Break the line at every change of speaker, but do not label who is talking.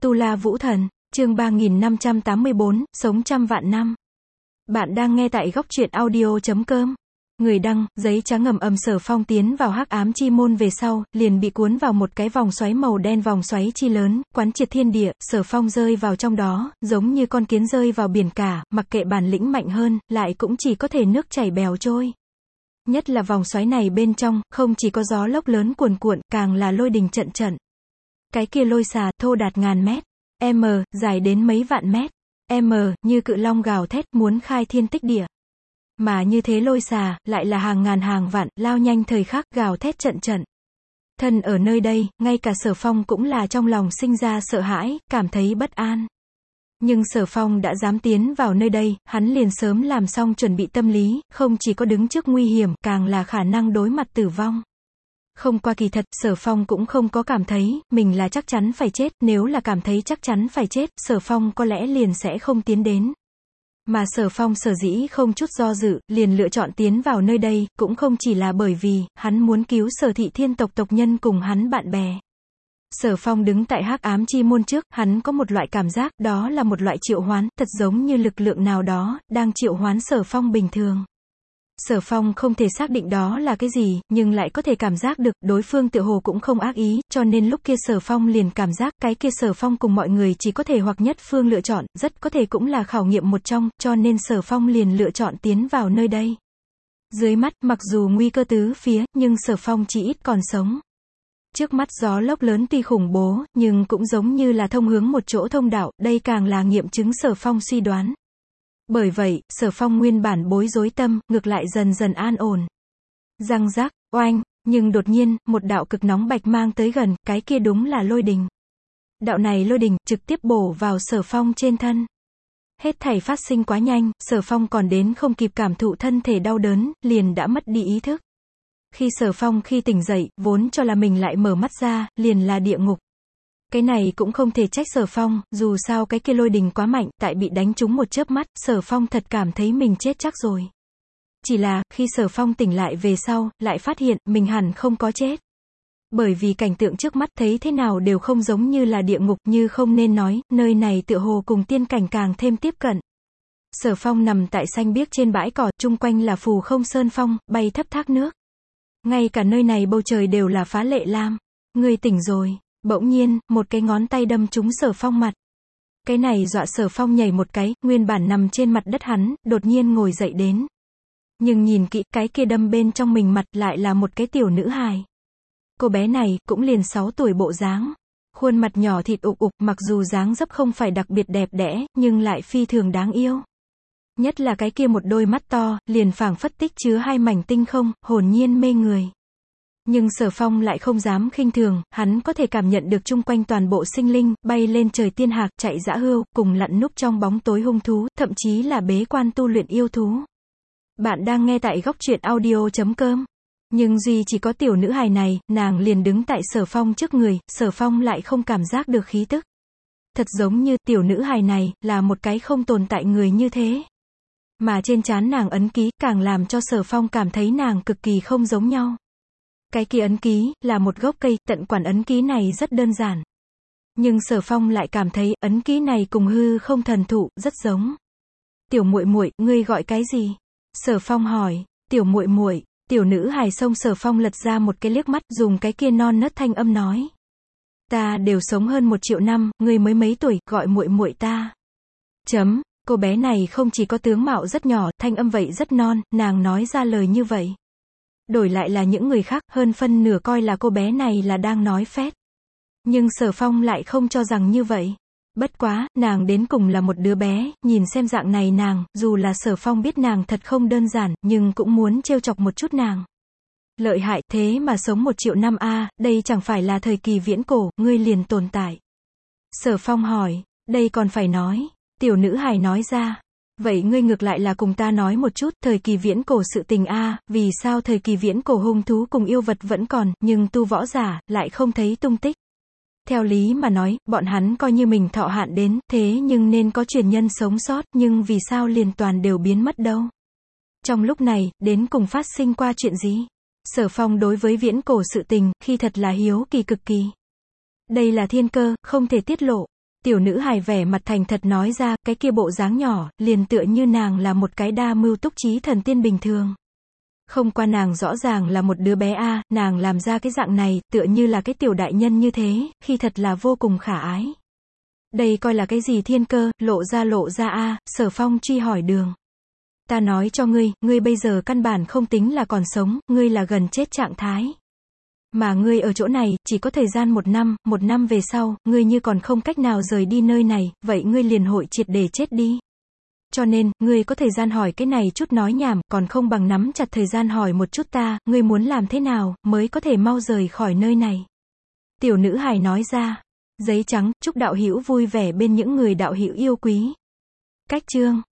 Tu La Vũ Thần, chương 3584, sống trăm vạn năm. Bạn đang nghe tại góc truyện audio.com. Người đăng, giấy trắng ngầm Sở Phong tiến vào hắc ám chi môn về sau, liền bị cuốn vào một cái vòng xoáy màu đen, vòng xoáy chi lớn, quán triệt thiên địa, Sở Phong rơi vào trong đó, giống như con kiến rơi vào biển cả, mặc kệ bản lĩnh mạnh hơn, lại cũng chỉ có thể nước chảy bèo trôi. Nhất là vòng xoáy này bên trong, không chỉ có gió lốc lớn cuồn cuộn, càng là lôi đình trận trận. Cái kia lôi xà, thô đạt ngàn mét, m, dài đến mấy vạn mét, m, như cự long gào thét, muốn khai thiên tích địa. Mà như thế lôi xà, lại là hàng ngàn hàng vạn, lao nhanh thời khắc, gào thét trận trận. Thân ở nơi đây, ngay cả Sở Phong cũng là trong lòng sinh ra sợ hãi, cảm thấy bất an. Nhưng Sở Phong đã dám tiến vào nơi đây, hắn liền sớm làm xong chuẩn bị tâm lý, không chỉ có đứng trước nguy hiểm, càng là khả năng đối mặt tử vong. Không qua kỳ thật, Sở Phong cũng không có cảm thấy, mình là chắc chắn phải chết, nếu là cảm thấy chắc chắn phải chết, Sở Phong có lẽ liền sẽ không tiến đến. Mà Sở Phong sở dĩ không chút do dự, liền lựa chọn tiến vào nơi đây, cũng không chỉ là bởi vì, hắn muốn cứu Sở Thị Thiên tộc tộc nhân cùng hắn bạn bè. Sở Phong đứng tại hắc ám chi môn trước, hắn có một loại cảm giác, đó là một loại triệu hoán, thật giống như lực lượng nào đó, đang triệu hoán Sở Phong bình thường. Sở Phong không thể xác định đó là cái gì, nhưng lại có thể cảm giác được, đối phương tựa hồ cũng không ác ý, cho nên lúc kia Sở Phong liền cảm giác, cái kia Sở Phong cùng mọi người chỉ có thể hoặc nhất phương lựa chọn, rất có thể cũng là khảo nghiệm một trong, cho nên Sở Phong liền lựa chọn tiến vào nơi đây. Dưới mắt, mặc dù nguy cơ tứ phía, nhưng Sở Phong chỉ ít còn sống. Trước mắt gió lốc lớn tuy khủng bố, nhưng cũng giống như là thông hướng một chỗ thông đạo, đây càng là nghiệm chứng Sở Phong suy đoán. Bởi vậy, Sở Phong nguyên bản bối rối tâm, ngược lại dần dần an ổn. Răng rắc, oanh, nhưng đột nhiên, một đạo cực nóng bạch mang tới gần, cái kia đúng là lôi đình. Đạo này lôi đình, trực tiếp bổ vào Sở Phong trên thân. Hết thảy phát sinh quá nhanh, Sở Phong còn đến không kịp cảm thụ thân thể đau đớn, liền đã mất đi ý thức. Khi Sở Phong tỉnh dậy, vốn cho là mình lại mở mắt ra, liền là địa ngục. Cái này cũng không thể trách Sở Phong, dù sao cái kia lôi đình quá mạnh, tại bị đánh trúng một chớp mắt, Sở Phong thật cảm thấy mình chết chắc rồi. Chỉ là, khi Sở Phong tỉnh lại về sau, lại phát hiện, mình hẳn không có chết. Bởi vì cảnh tượng trước mắt thấy thế nào đều không giống như là địa ngục, như không nên nói, nơi này tựa hồ cùng tiên cảnh càng thêm tiếp cận. Sở Phong nằm tại xanh biếc trên bãi cỏ, chung quanh là phù không sơn phong, bay thấp thác nước. Ngay cả nơi này bầu trời đều là phá lệ lam. Ngươi tỉnh rồi. Bỗng nhiên, một cái ngón tay đâm trúng Sở Phong mặt. Cái này dọa Sở Phong nhảy một cái, nguyên bản nằm trên mặt đất hắn, đột nhiên ngồi dậy đến. Nhưng nhìn kỹ, cái kia đâm bên trong mình mặt lại là một cái tiểu nữ hài. Cô bé này, cũng liền 6 tuổi bộ dáng. Khuôn mặt nhỏ thịt ục ục, mặc dù dáng dấp không phải đặc biệt đẹp đẽ, nhưng lại phi thường đáng yêu. Nhất là cái kia một đôi mắt to, liền phảng phất tích chứa hai mảnh tinh không, hồn nhiên mê người. Nhưng Sở Phong lại không dám khinh thường, hắn có thể cảm nhận được chung quanh toàn bộ sinh linh, bay lên trời tiên hạc, chạy dã hươu, cùng lặn núp trong bóng tối hung thú, thậm chí là bế quan tu luyện yêu thú. Bạn đang nghe tại góc truyện audio.com. Nhưng duy chỉ có tiểu nữ hài này, nàng liền đứng tại Sở Phong trước người, Sở Phong lại không cảm giác được khí tức. Thật giống như tiểu nữ hài này, là một cái không tồn tại người như thế. Mà trên trán nàng ấn ký, càng làm cho Sở Phong cảm thấy nàng cực kỳ không giống nhau. Cái kia ấn ký, là một gốc cây, tận quản ấn ký này rất đơn giản. Nhưng Sở Phong lại cảm thấy, ấn ký này cùng hư không thần thụ, rất giống. Tiểu muội muội, ngươi gọi cái gì? Sở Phong hỏi. Tiểu muội muội. Tiểu nữ hài xông Sở Phong lật ra một cái liếc mắt, dùng cái kia non nớt thanh âm nói. Ta đều sống hơn 1 triệu năm, ngươi mới mấy tuổi, gọi muội muội ta. Cô bé này không chỉ có tướng mạo rất nhỏ, thanh âm vậy rất non, nàng nói ra lời như vậy. Đổi lại là những người khác, hơn phân nửa coi là cô bé này là đang nói phét. Nhưng Sở Phong lại không cho rằng như vậy. Bất quá, nàng đến cùng là một đứa bé, nhìn xem dạng này nàng, dù là Sở Phong biết nàng thật không đơn giản, nhưng cũng muốn trêu chọc một chút nàng. Lợi hại, thế mà sống 1 triệu năm a, đây chẳng phải là thời kỳ viễn cổ, ngươi liền tồn tại. Sở Phong hỏi, đây còn phải nói. Tiểu nữ hài nói ra. Vậy ngươi ngược lại là cùng ta nói một chút, thời kỳ viễn cổ sự tình a, vì sao thời kỳ viễn cổ hung thú cùng yêu vật vẫn còn, nhưng tu võ giả, lại không thấy tung tích. Theo lý mà nói, bọn hắn coi như mình thọ hạn đến, thế nhưng nên có truyền nhân sống sót, nhưng vì sao liền toàn đều biến mất đâu. Trong lúc này, đến cùng phát sinh qua chuyện gì? Sở Phong đối với viễn cổ sự tình, khi thật là hiếu kỳ cực kỳ. Đây là thiên cơ, không thể tiết lộ. Tiểu nữ hài vẻ mặt thành thật nói ra, cái kia bộ dáng nhỏ, liền tựa như nàng là một cái đa mưu túc trí thần tiên bình thường. Không qua nàng rõ ràng là một đứa bé a, nàng làm ra cái dạng này, tựa như là cái tiểu đại nhân như thế, khi thật là vô cùng khả ái. Đây coi là cái gì thiên cơ, lộ ra a, Sở Phong truy hỏi Đường. Ta nói cho ngươi bây giờ căn bản không tính là còn sống, ngươi là gần chết trạng thái. Mà ngươi ở chỗ này, chỉ có thời gian 1 năm về sau, ngươi như còn không cách nào rời đi nơi này, vậy ngươi liền hội triệt để chết đi. Cho nên, ngươi có thời gian hỏi cái này chút nói nhảm, còn không bằng nắm chặt thời gian hỏi một chút ta, ngươi muốn làm thế nào, mới có thể mau rời khỏi nơi này. Tiểu nữ hài nói ra. Giấy trắng, chúc đạo hữu vui vẻ bên những người đạo hữu yêu quý. Cách chương